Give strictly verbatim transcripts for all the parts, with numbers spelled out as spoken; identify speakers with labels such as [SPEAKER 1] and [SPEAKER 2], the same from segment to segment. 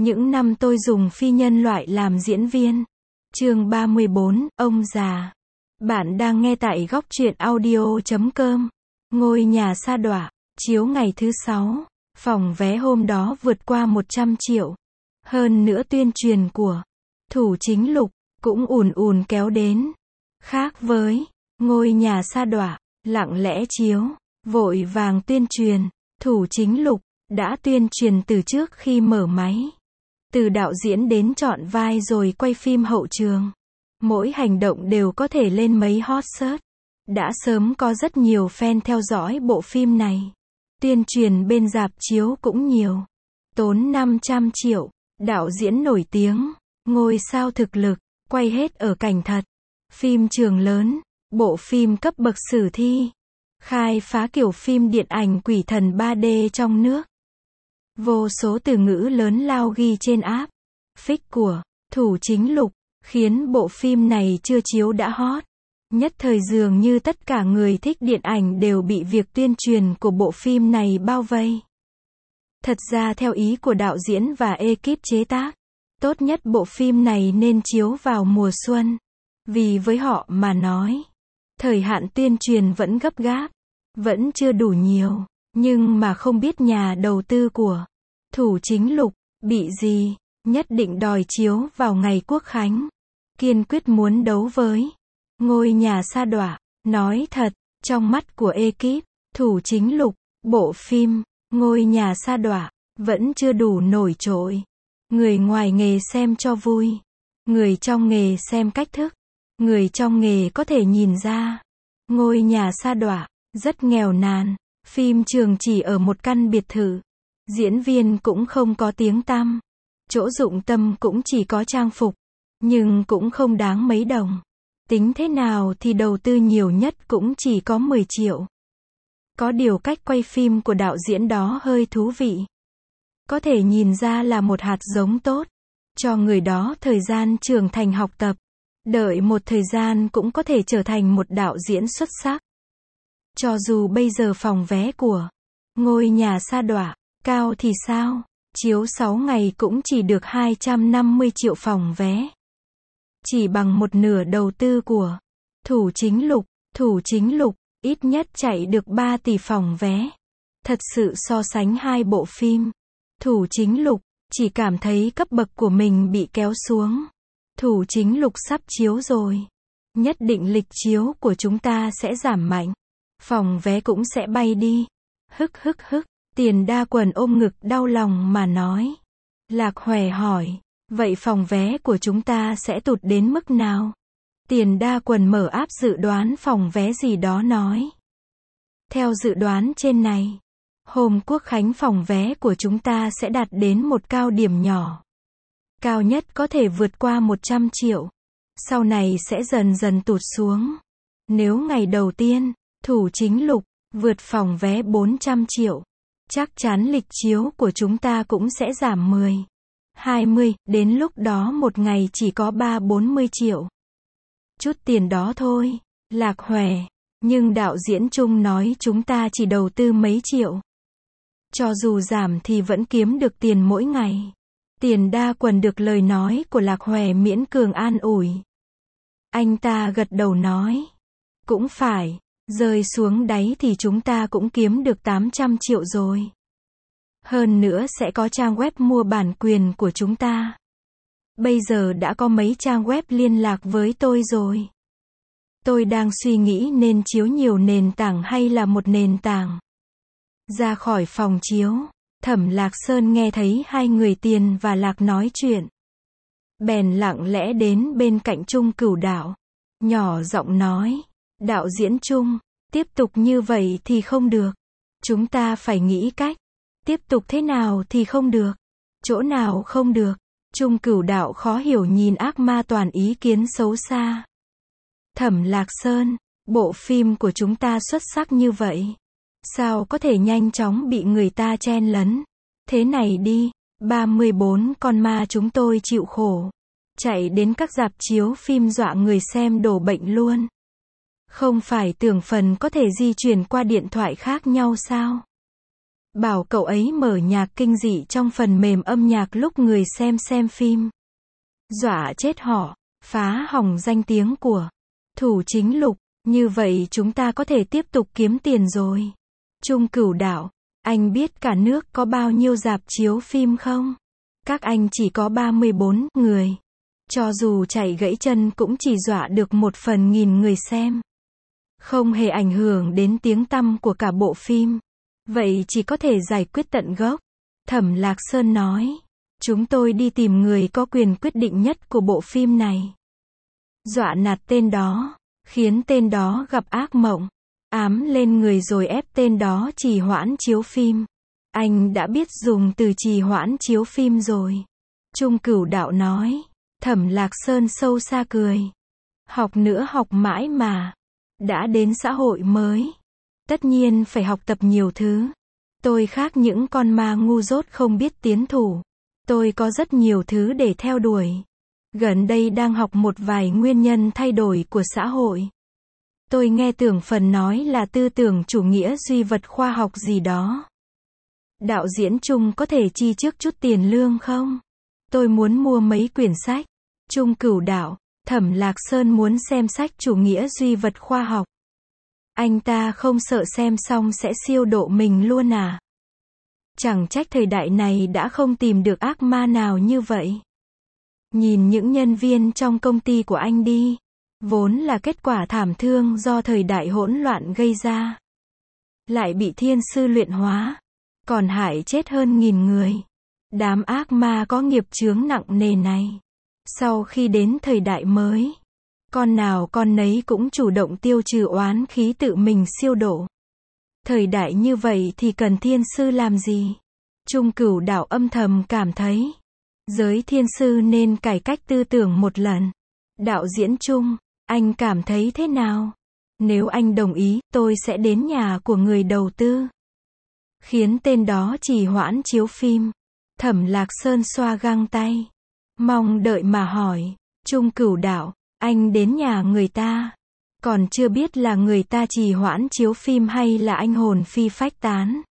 [SPEAKER 1] Những năm tôi dùng phi nhân loại làm diễn viên. Chương ba mươi bốn, ông già. Bạn đang nghe tại góc truyện audio chấm com. Ngôi nhà sa đọa, chiếu ngày thứ sáu. Phòng vé hôm đó vượt qua một trăm triệu. Hơn nữa tuyên truyền của Thủ Chính Lục cũng ùn ùn kéo đến. Khác với Ngôi nhà sa đọa, lặng lẽ chiếu, vội vàng tuyên truyền, Thủ Chính Lục đã tuyên truyền từ trước khi mở máy. Từ đạo diễn đến chọn vai rồi quay phim hậu trường. Mỗi hành động đều có thể lên mấy hot search. Đã sớm có rất nhiều fan theo dõi bộ phim này. Tuyên truyền bên rạp chiếu cũng nhiều. Tốn năm trăm triệu, đạo diễn nổi tiếng, ngôi sao thực lực, quay hết ở cảnh thật. Phim trường lớn, bộ phim cấp bậc sử thi. Khai phá kiểu phim điện ảnh quỷ thần ba D trong nước. Vô số từ ngữ lớn lao ghi trên app Fix của Thủ Chính Lục, khiến bộ phim này chưa chiếu đã hot. Nhất thời dường như tất cả người thích điện ảnh đều bị việc tuyên truyền của bộ phim này bao vây. Thật ra theo ý của đạo diễn và ekip chế tác, tốt nhất bộ phim này nên chiếu vào mùa xuân. Vì với họ mà nói, thời hạn tuyên truyền vẫn gấp gáp, vẫn chưa đủ nhiều. Nhưng mà không biết nhà đầu tư của Thủ Chính Lục bị gì, nhất định đòi chiếu vào ngày Quốc Khánh. Kiên quyết muốn đấu với Ngôi nhà sa đọa. Nói thật, trong mắt của ekip Thủ Chính Lục, bộ phim Ngôi nhà sa đọa vẫn chưa đủ nổi trội. Người ngoài nghề xem cho vui, người trong nghề xem cách thức. Người trong nghề có thể nhìn ra, Ngôi nhà sa đọa rất nghèo nàn. Phim trường chỉ ở một căn biệt thự. Diễn viên cũng không có tiếng tăm. Chỗ dụng tâm cũng chỉ có trang phục. Nhưng cũng không đáng mấy đồng. Tính thế nào thì đầu tư nhiều nhất cũng chỉ có mười triệu. Có điều cách quay phim của đạo diễn đó hơi thú vị. Có thể nhìn ra là một hạt giống tốt. Cho người đó thời gian trưởng thành học tập. Đợi một thời gian cũng có thể trở thành một đạo diễn xuất sắc. Cho dù bây giờ phòng vé của Ngôi nhà sa đọa cao thì sao? Chiếu sáu ngày cũng chỉ được hai trăm năm mươi triệu phòng vé. Chỉ bằng một nửa đầu tư của Thủ Chính Lục. Thủ Chính Lục ít nhất chạy được ba tỷ phòng vé. Thật sự so sánh hai bộ phim, Thủ Chính Lục chỉ cảm thấy cấp bậc của mình bị kéo xuống. Thủ Chính Lục sắp chiếu rồi. Nhất định lịch chiếu của chúng ta sẽ giảm mạnh. Phòng vé cũng sẽ bay đi. Hức hức hức. Tiền Đa Quần ôm ngực đau lòng mà nói. Lạc Hòe hỏi, vậy phòng vé của chúng ta sẽ tụt đến mức nào? Tiền Đa Quần mở app dự đoán phòng vé gì đó nói. Theo dự đoán trên này, hôm Quốc Khánh phòng vé của chúng ta sẽ đạt đến một cao điểm nhỏ. Cao nhất có thể vượt qua một trăm triệu. Sau này sẽ dần dần tụt xuống. Nếu ngày đầu tiên, Thủ Chính Lục vượt phòng vé bốn trăm triệu, chắc chắn lịch chiếu của chúng ta cũng sẽ giảm mười, hai mươi, đến lúc đó một ngày chỉ có ba bốn mươi triệu. Chút tiền đó thôi, Lạc Hòe, nhưng đạo diễn Trung nói chúng ta chỉ đầu tư mấy triệu. Cho dù giảm thì vẫn kiếm được tiền mỗi ngày. Tiền Đa Quần được lời nói của Lạc Hòe miễn cường an ủi. Anh ta gật đầu nói, cũng phải. Rơi xuống đáy thì chúng ta cũng kiếm được tám trăm triệu rồi. Hơn nữa sẽ có trang web mua bản quyền của chúng ta. Bây giờ đã có mấy trang web liên lạc với tôi rồi. Tôi đang suy nghĩ nên chiếu nhiều nền tảng hay là một nền tảng. Ra khỏi phòng chiếu, Thẩm Lạc Sơn nghe thấy hai người Tiền và Lạc nói chuyện. Bèn lặng lẽ đến bên cạnh Trung Cửu Đạo. Nhỏ giọng nói. Đạo diễn Trung, tiếp tục như vậy thì không được. Chúng ta phải nghĩ cách. Tiếp tục thế nào thì không được. Chỗ nào không được? Trung Cửu Đạo khó hiểu nhìn ác ma toàn ý kiến xấu xa. Thẩm Lạc Sơn, bộ phim của chúng ta xuất sắc như vậy. Sao có thể nhanh chóng bị người ta chen lấn? Thế này đi, ba mươi bốn con ma chúng tôi chịu khổ. Chạy đến các rạp chiếu phim dọa người xem đổ bệnh luôn. Không phải tưởng phần có thể di chuyển qua điện thoại khác nhau sao? bảo cậu ấy mở nhạc kinh dị trong phần mềm âm nhạc lúc người xem xem phim. Dọa chết họ, phá hỏng danh tiếng của Thủ Chính Lục, như vậy chúng ta có thể tiếp tục kiếm tiền rồi. Trung Cửu Đạo, anh biết cả nước có bao nhiêu rạp chiếu phim không? Các anh chỉ có ba mươi bốn người. Cho dù chạy gãy chân cũng chỉ dọa được một phần nghìn người xem. Không hề ảnh hưởng đến tiếng tăm của cả bộ phim. Vậy chỉ có thể giải quyết tận gốc. Thẩm Lạc Sơn nói. Chúng tôi đi tìm người có quyền quyết định nhất của bộ phim này. Dọa nạt tên đó, khiến tên đó gặp ác mộng, ám lên người rồi ép tên đó trì hoãn chiếu phim. Anh đã biết dùng từ trì hoãn chiếu phim rồi. Trung Cửu Đạo nói. Thẩm Lạc Sơn sâu xa cười. Học nữa học mãi mà. Đã đến xã hội mới. Tất nhiên phải học tập nhiều thứ. Tôi khác những con ma ngu dốt không biết tiến thủ. Tôi có rất nhiều thứ để theo đuổi. Gần đây đang học một vài nguyên nhân thay đổi của xã hội. Tôi nghe tưởng phần nói là tư tưởng chủ nghĩa duy vật khoa học gì đó. Đạo diễn Trung có thể chi trước chút tiền lương không? Tôi muốn mua mấy quyển sách. Trung Cửu Đạo, Thẩm Lạc Sơn muốn xem sách chủ nghĩa duy vật khoa học. Anh ta không sợ xem xong sẽ siêu độ mình luôn à? Chẳng trách thời đại này đã không tìm được ác ma nào như vậy. Nhìn những nhân viên trong công ty của anh đi. Vốn là kết quả thảm thương do thời đại hỗn loạn gây ra. Lại bị thiên sư luyện hóa. Còn hại chết hơn nghìn người. Đám ác ma có nghiệp chướng nặng nề này. Sau khi đến thời đại mới, con nào con nấy cũng chủ động tiêu trừ oán khí tự mình siêu độ. Thời đại như vậy thì cần thiên sư làm gì? Trung Cửu Đạo âm thầm cảm thấy, giới thiên sư nên cải cách tư tưởng một lần. Đạo diễn Trung, anh cảm thấy thế nào? Nếu anh đồng ý, tôi sẽ đến nhà của người đầu tư. Khiến tên đó trì hoãn chiếu phim. Thẩm Lạc Sơn xoa găng tay. Mong đợi mà hỏi. Trung Cửu Đạo, anh đến nhà người ta. Còn chưa biết là người ta trì hoãn chiếu phim hay là anh hồn phi phách tán.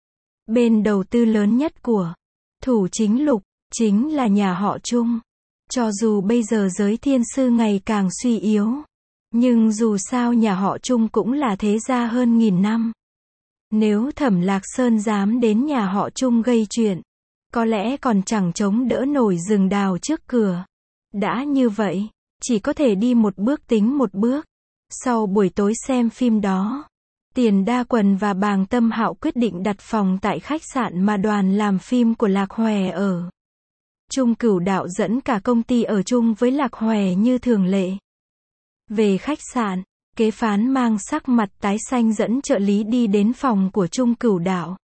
[SPEAKER 1] Bên đầu tư lớn nhất của Thủ Chính Lục, chính là nhà họ Trung. Cho dù bây giờ giới thiên sư ngày càng suy yếu. Nhưng dù sao nhà họ Trung cũng là thế gia hơn nghìn năm. Nếu Thẩm Lạc Sơn dám đến nhà họ Trung gây chuyện, có lẽ còn chẳng chống đỡ nổi rừng đào trước cửa. Đã như vậy, chỉ có thể đi một bước tính một bước. Sau buổi tối xem phim đó, Tiền Đa Quần và Bàng Tâm Hạo quyết định đặt phòng tại khách sạn mà đoàn làm phim của Lạc Hòe ở. Trung Cửu Đạo dẫn cả công ty ở chung với Lạc Hòe như thường lệ. Về khách sạn, kế phán mang sắc mặt tái xanh dẫn trợ lý đi đến phòng của Trung Cửu Đạo.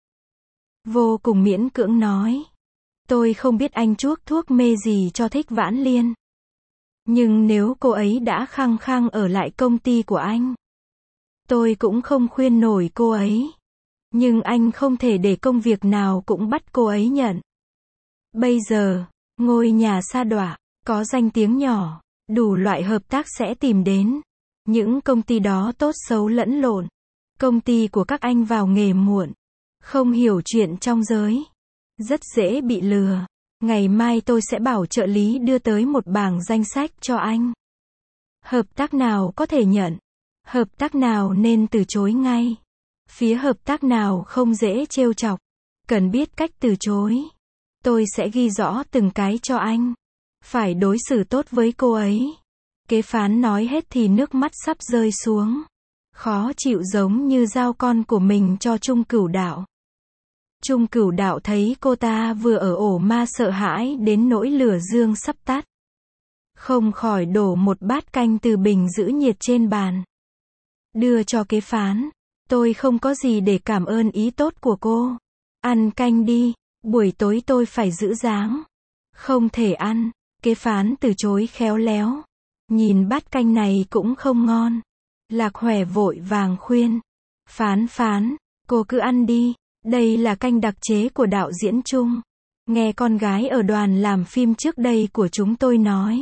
[SPEAKER 1] Vô cùng miễn cưỡng nói. Tôi không biết anh chuốc thuốc mê gì cho Thích Vãn Liên. Nhưng nếu cô ấy đã khăng khăng ở lại công ty của anh, tôi cũng không khuyên nổi cô ấy. Nhưng anh không thể để công việc nào cũng bắt cô ấy nhận. Bây giờ, ngôi nhà sa đọa, có danh tiếng nhỏ, đủ loại hợp tác sẽ tìm đến. Những công ty đó tốt xấu lẫn lộn. Công ty của các anh vào nghề muộn, không hiểu chuyện trong giới, rất dễ bị lừa. Ngày mai tôi sẽ bảo trợ lý đưa tới một bảng danh sách cho anh. Hợp tác nào có thể nhận, hợp tác nào nên từ chối ngay. Phía hợp tác nào không dễ trêu chọc, cần biết cách từ chối. Tôi sẽ ghi rõ từng cái cho anh. Phải đối xử tốt với cô ấy. Kế phán nói hết thì nước mắt sắp rơi xuống. Khó chịu giống như giao con của mình cho Trung Cửu Đạo. Trung Cửu Đạo thấy cô ta vừa ở ổ ma sợ hãi đến nỗi lửa dương sắp tắt. Không khỏi đổ một bát canh từ bình giữ nhiệt trên bàn. Đưa cho kế phán. Tôi không có gì để cảm ơn ý tốt của cô. Ăn canh đi, buổi tối tôi phải giữ dáng. Không thể ăn. Kế phán từ chối khéo léo. Nhìn bát canh này cũng không ngon. Lạc Hòe vội vàng khuyên. Phán phán, cô cứ ăn đi. Đây là canh đặc chế của đạo diễn Trung. Nghe con gái ở đoàn làm phim trước đây của chúng tôi nói.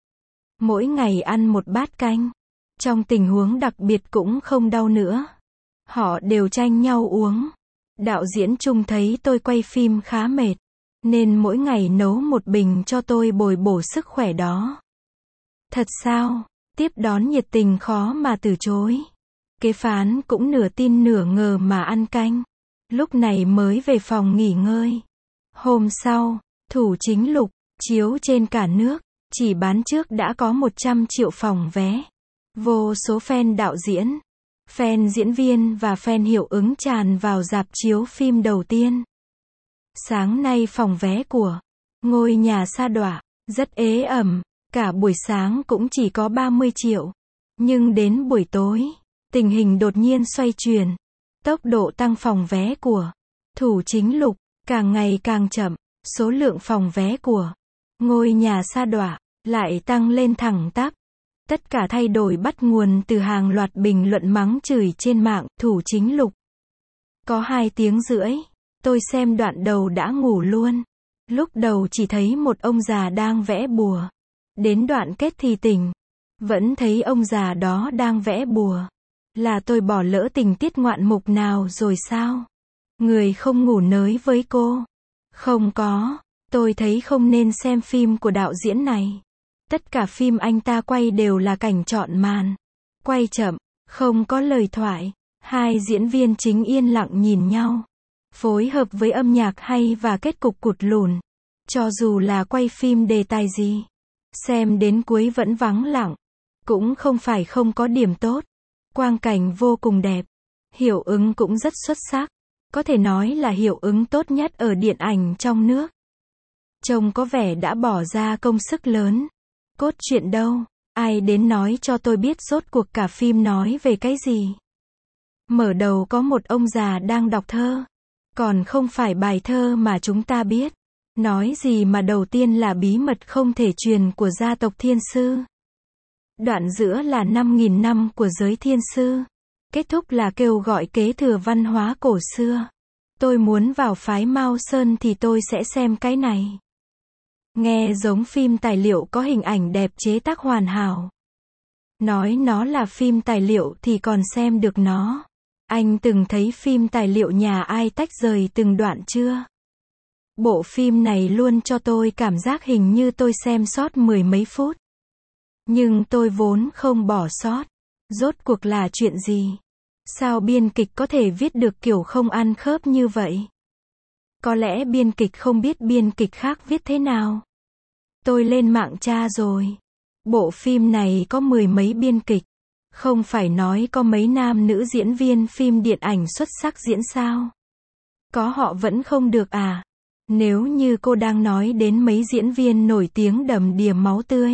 [SPEAKER 1] Mỗi ngày ăn một bát canh. Trong tình huống đặc biệt cũng không đau nữa. Họ đều tranh nhau uống. Đạo diễn Trung thấy tôi quay phim khá mệt, nên mỗi ngày nấu một bình cho tôi bồi bổ sức khỏe đó. Thật sao? Tiếp đón nhiệt tình khó mà từ chối. Kế phán cũng nửa tin nửa ngờ mà ăn canh. Lúc này mới về phòng nghỉ ngơi. Hôm sau, Thủ Chính Lục, chiếu trên cả nước, chỉ bán trước đã có một trăm triệu phòng vé. Vô số fan đạo diễn, fan diễn viên và fan hiệu ứng tràn vào rạp chiếu phim đầu tiên. Sáng nay phòng vé của Ngôi Nhà Sa Đọa rất ế ẩm, cả buổi sáng cũng chỉ có ba mươi triệu. Nhưng đến buổi tối, tình hình đột nhiên xoay chuyển. Tốc độ tăng phòng vé của Thủ Chính Lục càng ngày càng chậm, số lượng phòng vé của Ngôi Nhà Sa Đọa lại tăng lên thẳng tắp. Tất cả thay đổi bắt nguồn từ hàng loạt bình luận mắng chửi trên mạng. Thủ Chính Lục có hai tiếng rưỡi, tôi xem đoạn đầu đã ngủ luôn. Lúc đầu chỉ thấy một ông già đang vẽ bùa. Đến đoạn kết thì tỉnh, vẫn thấy ông già đó đang vẽ bùa. Là tôi bỏ lỡ tình tiết ngoạn mục nào rồi sao? Người không ngủ nới với cô. Không có, tôi thấy không nên xem phim của đạo diễn này. Tất cả phim anh ta quay đều là cảnh chọn màn. Quay chậm, không có lời thoại. Hai diễn viên chính yên lặng nhìn nhau. Phối hợp với âm nhạc hay và kết cục cụt lùn. Cho dù là quay phim đề tài gì, xem đến cuối vẫn vắng lặng. Cũng không phải không có điểm tốt. Quang cảnh vô cùng đẹp. Hiệu ứng cũng rất xuất sắc. Có thể nói là hiệu ứng tốt nhất ở điện ảnh trong nước. Trông có vẻ đã bỏ ra công sức lớn. Cốt truyện đâu? Ai đến nói cho tôi biết rốt cuộc cả phim nói về cái gì? Mở đầu có một ông già đang đọc thơ. Còn không phải bài thơ mà chúng ta biết. Nói gì mà đầu tiên là bí mật không thể truyền của gia tộc Thiên Sư. Đoạn giữa là năm nghìn năm của giới Thiên Sư. Kết thúc là kêu gọi kế thừa văn hóa cổ xưa. Tôi muốn vào phái Mao Sơn thì tôi sẽ xem cái này. Nghe giống phim tài liệu có hình ảnh đẹp chế tác hoàn hảo. Nói nó là phim tài liệu thì còn xem được nó. Anh từng thấy phim tài liệu nhà ai tách rời từng đoạn chưa? Bộ phim này luôn cho tôi cảm giác hình như tôi xem sót mười mấy phút. Nhưng tôi vốn không bỏ sót. Rốt cuộc là chuyện gì? Sao biên kịch có thể viết được kiểu không ăn khớp như vậy? Có lẽ biên kịch không biết biên kịch khác viết thế nào. Tôi lên mạng tra rồi. Bộ phim này có mười mấy biên kịch. Không phải nói có mấy nam nữ diễn viên phim điện ảnh xuất sắc diễn sao? Có họ vẫn không được à? Nếu như cô đang nói đến mấy diễn viên nổi tiếng đầm đìa máu tươi,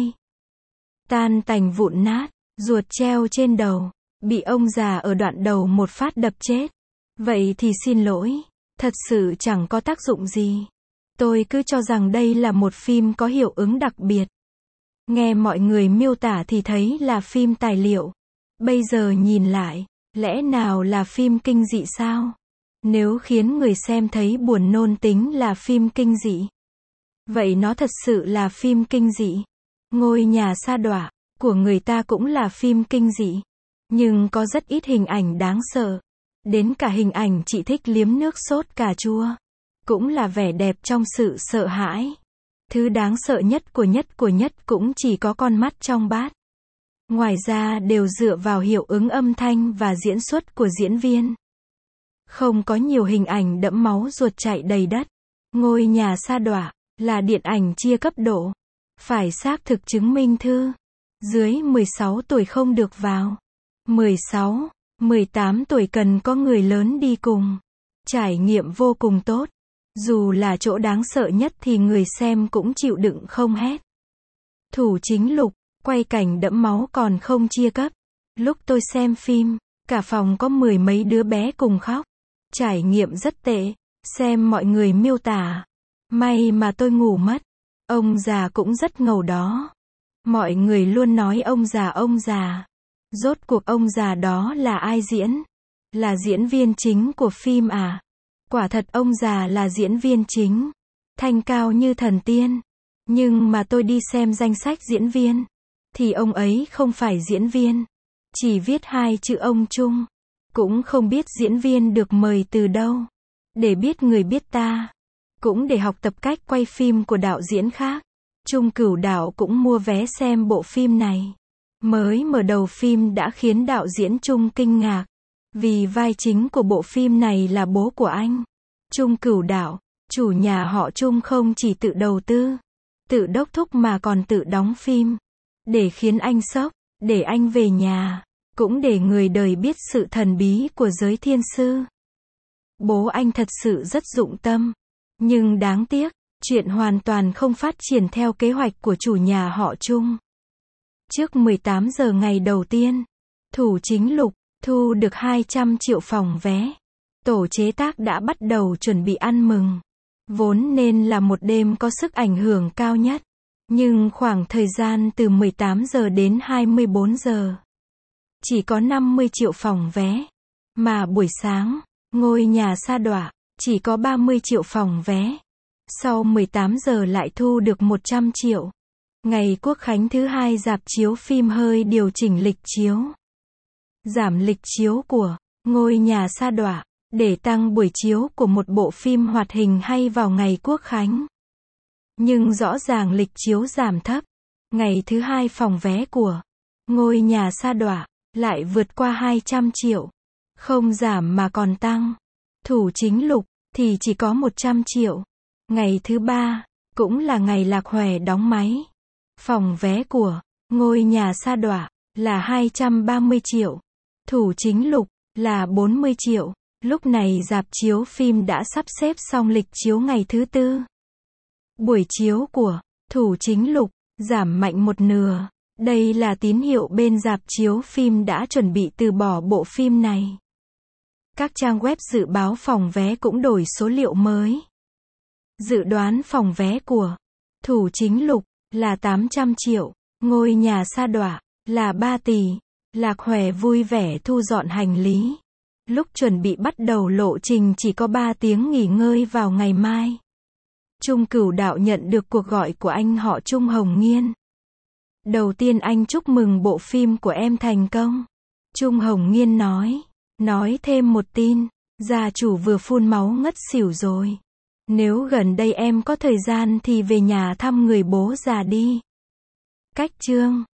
[SPEAKER 1] tan tành vụn nát, ruột treo trên đầu, bị ông già ở đoạn đầu một phát đập chết, vậy thì xin lỗi, thật sự chẳng có tác dụng gì. Tôi cứ cho rằng đây là một phim có hiệu ứng đặc biệt. Nghe mọi người miêu tả thì thấy là phim tài liệu. Bây giờ nhìn lại, lẽ nào là phim kinh dị sao? Nếu khiến người xem thấy buồn nôn tính là phim kinh dị, vậy nó thật sự là phim kinh dị. Ngôi Nhà Sa Đọa của người ta cũng là phim kinh dị, nhưng có rất ít hình ảnh đáng sợ. Đến cả hình ảnh chị thích liếm nước sốt cà chua cũng là vẻ đẹp trong sự sợ hãi. Thứ đáng sợ nhất của nhất của nhất cũng chỉ có con mắt trong bát. Ngoài ra đều dựa vào hiệu ứng âm thanh và diễn xuất của diễn viên. Không có nhiều hình ảnh đẫm máu ruột chảy đầy đất. Ngôi Nhà Sa Đọa là điện ảnh chia cấp độ. Phải xác thực chứng minh thư. Dưới mười sáu tuổi không được vào. mười sáu, mười tám tuổi cần có người lớn đi cùng. Trải nghiệm vô cùng tốt. Dù là chỗ đáng sợ nhất thì người xem cũng chịu đựng không hết. Thủ Chính Lục quay cảnh đẫm máu còn không chia cấp. Lúc tôi xem phim, cả phòng có mười mấy đứa bé cùng khóc. Trải nghiệm rất tệ. Xem mọi người miêu tả. May mà tôi ngủ mất. Ông già cũng rất ngầu đó. Mọi người luôn nói ông già ông già. Rốt cuộc ông già đó là ai diễn? Là diễn viên chính của phim à? Quả thật ông già là diễn viên chính. Thanh cao như thần tiên. Nhưng mà tôi đi xem danh sách diễn viên. Thì ông ấy không phải diễn viên. Chỉ viết hai chữ ông Trung. Cũng không biết diễn viên được mời từ đâu. để biết người biết ta, cũng để học tập cách quay phim của đạo diễn khác. Trung Cửu Đạo cũng mua vé xem bộ phim này. Mới mở đầu phim đã khiến đạo diễn Trung kinh ngạc, vì vai chính của bộ phim này là bố của anh. Trung Cửu Đạo, chủ nhà họ Trung không chỉ tự đầu tư, tự đốc thúc mà còn tự đóng phim, để khiến anh sốc, để anh về nhà, cũng để người đời biết sự thần bí của giới thiên sư. Bố anh thật sự rất dụng tâm, nhưng đáng tiếc, chuyện hoàn toàn không phát triển theo kế hoạch của chủ nhà họ Trung. Trước mười tám giờ ngày đầu tiên, Thủ Chính Lục thu được hai trăm triệu phòng vé. Tổ chế tác đã bắt đầu chuẩn bị ăn mừng. Vốn nên là một đêm có sức ảnh hưởng cao nhất. Nhưng khoảng thời gian từ mười tám giờ đến hai mươi bốn giờ, chỉ có năm mươi triệu phòng vé. Mà buổi sáng, Ngôi Nhà Sa Đọa chỉ có ba mươi triệu phòng vé. Sau mười tám giờ lại thu được một trăm triệu. Ngày Quốc khánh thứ hai, rạp chiếu phim hơi điều chỉnh lịch chiếu. Giảm lịch chiếu của Ngôi Nhà Sa Đọa để tăng buổi chiếu của một bộ phim hoạt hình hay vào ngày Quốc khánh. Nhưng rõ ràng lịch chiếu giảm thấp. Ngày thứ hai phòng vé của Ngôi Nhà Sa Đọa lại vượt qua hai trăm triệu. Không giảm mà còn tăng. Thủ Chính Lục thì chỉ có một trăm triệu. Ngày thứ ba, cũng là ngày Lạc Hòe đóng máy, phòng vé của Ngôi Nhà Sa Đọa là hai trăm ba mươi triệu. Thủ Chính Lục là bốn mươi triệu. Lúc này rạp chiếu phim đã sắp xếp xong lịch chiếu ngày thứ tư. Buổi chiếu của Thủ Chính Lục giảm mạnh một nửa. Đây là tín hiệu bên rạp chiếu phim đã chuẩn bị từ bỏ bộ phim này. Các trang web dự báo phòng vé cũng đổi số liệu mới. Dự đoán phòng vé của Thủ Chính Lục là tám trăm triệu. Ngôi Nhà Sa Đọa là ba tỷ. Lạc Hòe vui vẻ thu dọn hành lý. Lúc chuẩn bị bắt đầu lộ trình chỉ có ba tiếng nghỉ ngơi vào ngày mai. Trung Cửu Đạo nhận được cuộc gọi của anh họ Trung Hồng Nghiên. Đầu tiên anh chúc mừng bộ phim của em thành công. Trung Hồng Nghiên nói. Nói thêm một tin, gia chủ vừa phun máu ngất xỉu rồi. Nếu gần đây em có thời gian thì về nhà thăm người bố già đi. Cách chương